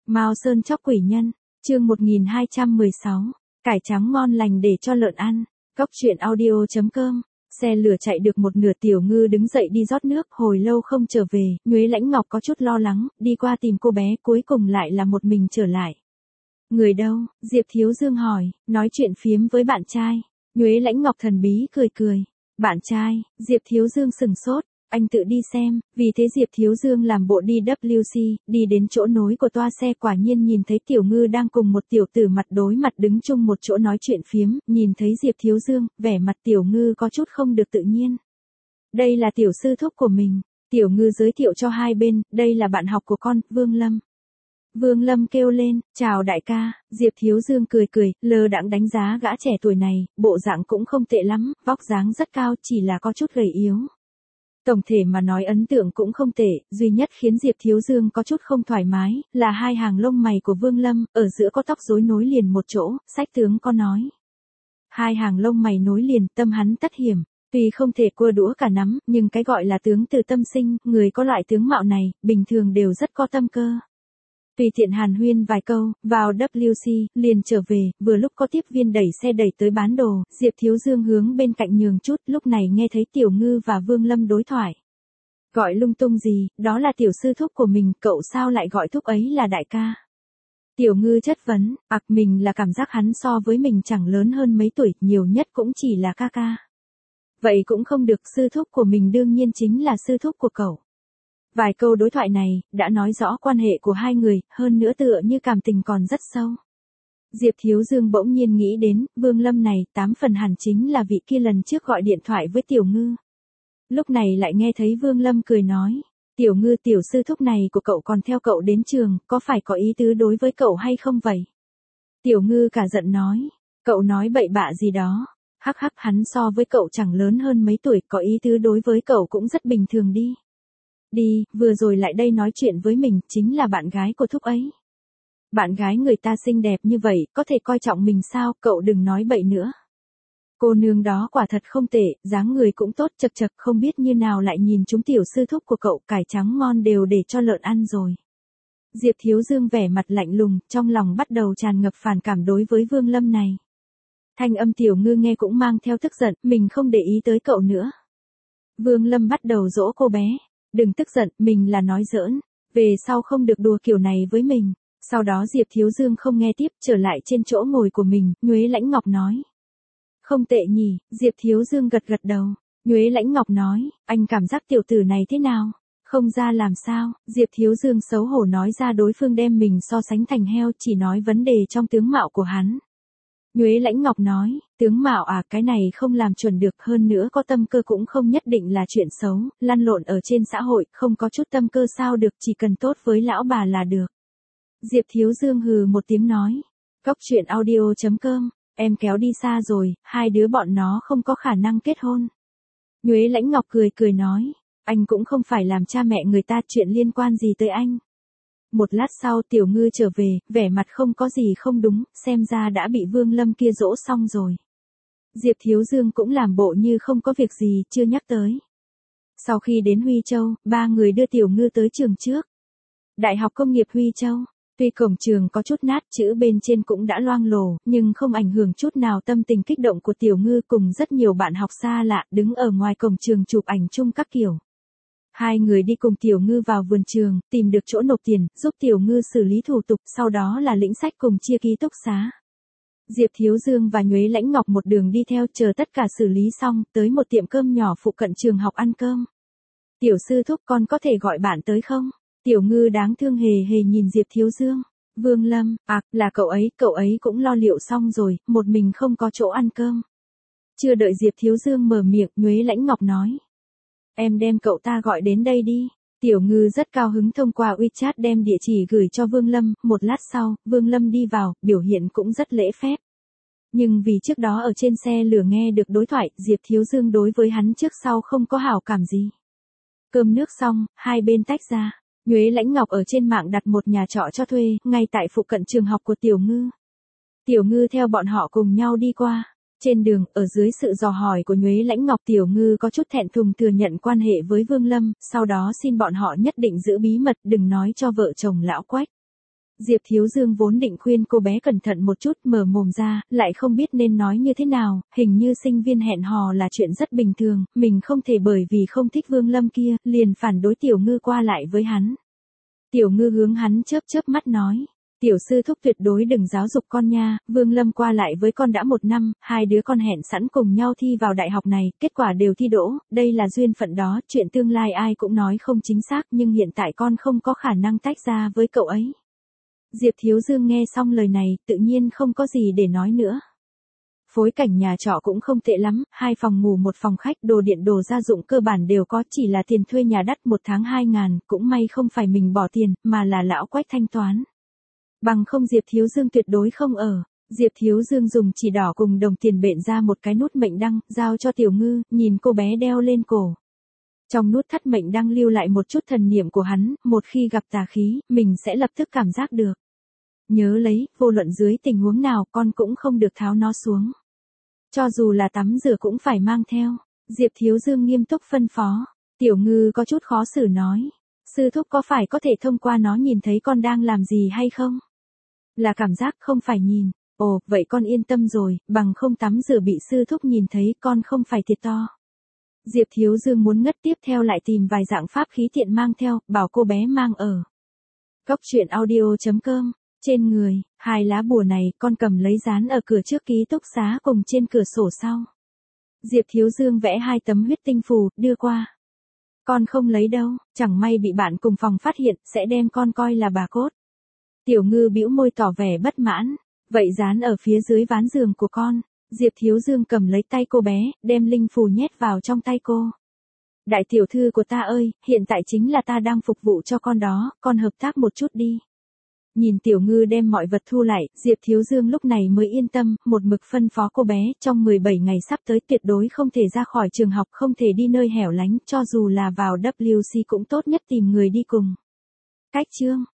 Mao Sơn chóc quỷ nhân, chương 1216, cải trắng ngon lành để cho lợn ăn. Cóc truyện audio.com. Xe lửa chạy được một nửa, Tiểu Ngư đứng dậy đi rót nước, hồi lâu không trở về, Nhuế Lãnh Ngọc có chút lo lắng, đi qua tìm cô bé, cuối cùng lại là một mình trở lại. Người đâu? Diệp Thiếu Dương hỏi, nói chuyện phiếm với bạn trai. Nhuế Lãnh Ngọc thần bí cười cười. Bạn trai? Diệp Thiếu Dương sừng sốt. Anh tự đi xem, vì thế Diệp Thiếu Dương làm bộ đi WC, đi đến chỗ nối của toa xe, quả nhiên nhìn thấy Tiểu Ngư đang cùng một tiểu tử mặt đối mặt đứng chung một chỗ nói chuyện phiếm, nhìn thấy Diệp Thiếu Dương, vẻ mặt Tiểu Ngư có chút không được tự nhiên. Đây là tiểu sư thúc của mình, Tiểu Ngư giới thiệu cho hai bên, đây là bạn học của con, Vương Lâm. Vương Lâm kêu lên, chào đại ca. Diệp Thiếu Dương cười cười, lơ đãng đánh giá gã trẻ tuổi này, bộ dạng cũng không tệ lắm, vóc dáng rất cao, chỉ là có chút gầy yếu. Tổng thể mà nói ấn tượng cũng không tệ, duy nhất khiến Diệp Thiếu Dương có chút không thoải mái, là hai hàng lông mày của Vương Lâm, ở giữa có tóc rối nối liền một chỗ, sách tướng có nói. Hai hàng lông mày nối liền, tâm hắn tất hiểm, tuy không thể cua đũa cả nắm, nhưng cái gọi là tướng từ tâm sinh, người có loại tướng mạo này, bình thường đều rất có tâm cơ. Tùy tiện hàn huyên vài câu, vào WC, liền trở về, vừa lúc có tiếp viên đẩy xe đẩy tới bán đồ, Diệp Thiếu Dương hướng bên cạnh nhường chút, lúc này nghe thấy Tiểu Ngư và Vương Lâm đối thoại. Gọi lung tung gì, đó là tiểu sư thúc của mình, cậu sao lại gọi thúc ấy là đại ca? Tiểu Ngư chất vấn, mình là cảm giác hắn so với mình chẳng lớn hơn mấy tuổi, nhiều nhất cũng chỉ là ca ca. Vậy cũng không được, sư thúc của mình đương nhiên chính là sư thúc của cậu. Vài câu đối thoại này, đã nói rõ quan hệ của hai người, hơn nữa tựa như cảm tình còn rất sâu. Diệp Thiếu Dương bỗng nhiên nghĩ đến, Vương Lâm này, 8 phần hẳn chính là vị kia lần trước gọi điện thoại với Tiểu Ngư. Lúc này lại nghe thấy Vương Lâm cười nói, Tiểu Ngư, tiểu sư thúc này của cậu còn theo cậu đến trường, có phải có ý tứ đối với cậu hay không vậy? Tiểu Ngư cả giận nói, cậu nói bậy bạ gì đó, hắc hắc, hắn so với cậu chẳng lớn hơn mấy tuổi, có ý tứ đối với cậu cũng rất bình thường đi. Đi, vừa rồi lại đây nói chuyện với mình, chính là bạn gái của thúc ấy. Bạn gái người ta xinh đẹp như vậy, có thể coi trọng mình sao, cậu đừng nói bậy nữa. Cô nương đó quả thật không tệ, dáng người cũng tốt, chật chật, không biết như nào lại nhìn chúng tiểu sư thúc của cậu, cải trắng ngon đều để cho lợn ăn rồi. Diệp Thiếu Dương vẻ mặt lạnh lùng, trong lòng bắt đầu tràn ngập phản cảm đối với Vương Lâm này. Thanh âm Tiểu Ngư nghe cũng mang theo tức giận, mình không để ý tới cậu nữa. Vương Lâm bắt đầu dỗ cô bé. Đừng tức giận, mình là nói giỡn, về sau không được đùa kiểu này với mình. Sau đó Diệp Thiếu Dương không nghe tiếp, trở lại trên chỗ ngồi của mình, Nhuế Lãnh Ngọc nói. Không tệ nhỉ, Diệp Thiếu Dương gật gật đầu. Nhuế Lãnh Ngọc nói, anh cảm giác tiểu tử này thế nào? Không ra làm sao? Diệp Thiếu Dương xấu hổ nói ra đối phương đem mình so sánh thành heo, chỉ nói vấn đề trong tướng mạo của hắn. Nhuế Lãnh Ngọc nói, tướng mạo cái này không làm chuẩn được, hơn nữa có tâm cơ cũng không nhất định là chuyện xấu, lăn lộn ở trên xã hội, không có chút tâm cơ sao được, chỉ cần tốt với lão bà là được. Diệp Thiếu Dương hừ một tiếng nói, cóc truyện audio.com, em kéo đi xa rồi, hai đứa bọn nó không có khả năng kết hôn. Nhuế Lãnh Ngọc cười cười nói, anh cũng không phải làm cha mẹ người ta, chuyện liên quan gì tới anh. Một lát sau Tiểu Ngư trở về, vẻ mặt không có gì không đúng, xem ra đã bị Vương Lâm kia dỗ xong rồi. Diệp Thiếu Dương cũng làm bộ như không có việc gì, chưa nhắc tới. Sau khi đến Huy Châu, ba người đưa Tiểu Ngư tới trường trước. Đại học Công nghiệp Huy Châu, tuy cổng trường có chút nát, chữ bên trên cũng đã loang lổ, nhưng không ảnh hưởng chút nào tâm tình kích động của Tiểu Ngư cùng rất nhiều bạn học xa lạ, đứng ở ngoài cổng trường chụp ảnh chung các kiểu. Hai người đi cùng Tiểu Ngư vào vườn trường, tìm được chỗ nộp tiền, giúp Tiểu Ngư xử lý thủ tục, sau đó là lĩnh sách cùng chia ký túc xá. Diệp Thiếu Dương và Nhuế Lãnh Ngọc một đường đi theo, chờ tất cả xử lý xong, tới một tiệm cơm nhỏ phụ cận trường học ăn cơm. Tiểu sư thúc, con có thể gọi bạn tới không? Tiểu Ngư đáng thương hề hề nhìn Diệp Thiếu Dương. Vương Lâm, là cậu ấy cũng lo liệu xong rồi, một mình không có chỗ ăn cơm. Chưa đợi Diệp Thiếu Dương mở miệng, Nhuế Lãnh Ngọc nói. Em đem cậu ta gọi đến đây đi. Tiểu Ngư rất cao hứng thông qua WeChat đem địa chỉ gửi cho Vương Lâm, một lát sau, Vương Lâm đi vào, biểu hiện cũng rất lễ phép. Nhưng vì trước đó ở trên xe lửa nghe được đối thoại, Diệp Thiếu Dương đối với hắn trước sau không có hảo cảm gì. Cơm nước xong, hai bên tách ra. Nhuế Lãnh Ngọc ở trên mạng đặt một nhà trọ cho thuê, ngay tại phụ cận trường học của Tiểu Ngư. Tiểu Ngư theo bọn họ cùng nhau đi qua. Trên đường, ở dưới sự dò hỏi của Nhuế Lãnh Ngọc, Tiểu Ngư có chút thẹn thùng thừa nhận quan hệ với Vương Lâm, sau đó xin bọn họ nhất định giữ bí mật, đừng nói cho vợ chồng lão Quách. Diệp Thiếu Dương vốn định khuyên cô bé cẩn thận một chút, mở mồm ra, lại không biết nên nói như thế nào, hình như sinh viên hẹn hò là chuyện rất bình thường, mình không thể bởi vì không thích Vương Lâm kia, liền phản đối Tiểu Ngư qua lại với hắn. Tiểu Ngư hướng hắn chớp chớp mắt nói. Tiểu sư thúc tuyệt đối đừng giáo dục con nha, Vương Lâm qua lại với con đã 1 năm, 2 đứa con hẹn sẵn cùng nhau thi vào đại học này, kết quả đều thi đỗ, đây là duyên phận đó, chuyện tương lai ai cũng nói không chính xác nhưng hiện tại con không có khả năng tách ra với cậu ấy. Diệp Thiếu Dương nghe xong lời này, tự nhiên không có gì để nói nữa. Phối cảnh nhà trọ cũng không tệ lắm, 2 phòng ngủ 1 phòng khách, đồ điện đồ gia dụng cơ bản đều có, chỉ là tiền thuê nhà đắt 1 tháng 2.000, cũng may không phải mình bỏ tiền, mà là lão Quách thanh toán. Bằng không Diệp Thiếu Dương tuyệt đối không ở. Diệp Thiếu Dương dùng chỉ đỏ cùng đồng tiền bện ra một cái nút mệnh đăng, giao cho Tiểu Ngư, nhìn cô bé đeo lên cổ. Trong nút thắt mệnh đăng lưu lại một chút thần niệm của hắn, một khi gặp tà khí, mình sẽ lập tức cảm giác được. Nhớ lấy, vô luận dưới tình huống nào con cũng không được tháo nó xuống. Cho dù là tắm rửa cũng phải mang theo. Diệp Thiếu Dương nghiêm túc phân phó. Tiểu Ngư có chút khó xử nói. Sư thúc có phải có thể thông qua nó nhìn thấy con đang làm gì hay không? Là cảm giác không phải nhìn. Ồ, vậy con yên tâm rồi, bằng không tắm rửa bị sư thúc nhìn thấy con không phải thiệt to. Diệp Thiếu Dương muốn ngất tiếp theo lại tìm vài dạng pháp khí tiện mang theo, bảo cô bé mang ở. Cốc truyện audio.com. Trên người, 2 lá bùa này con cầm lấy dán ở cửa trước ký túc xá cùng trên cửa sổ sau. Diệp Thiếu Dương vẽ 2 tấm huyết tinh phù, đưa qua. Con không lấy đâu, chẳng may bị bạn cùng phòng phát hiện, sẽ đem con coi là bà cốt. Tiểu Ngư bĩu môi tỏ vẻ bất mãn. Vậy dán ở phía dưới ván giường của con. Diệp Thiếu Dương cầm lấy tay cô bé, đem linh phù nhét vào trong tay cô. Đại tiểu thư của ta ơi, hiện tại chính là ta đang phục vụ cho con đó, con hợp tác một chút đi. Nhìn Tiểu Ngư đem mọi vật thu lại, Diệp Thiếu Dương lúc này mới yên tâm, một mực phân phó cô bé, trong 17 ngày sắp tới tuyệt đối không thể ra khỏi trường học, không thể đi nơi hẻo lánh, cho dù là vào WC cũng tốt nhất tìm người đi cùng. Cách chương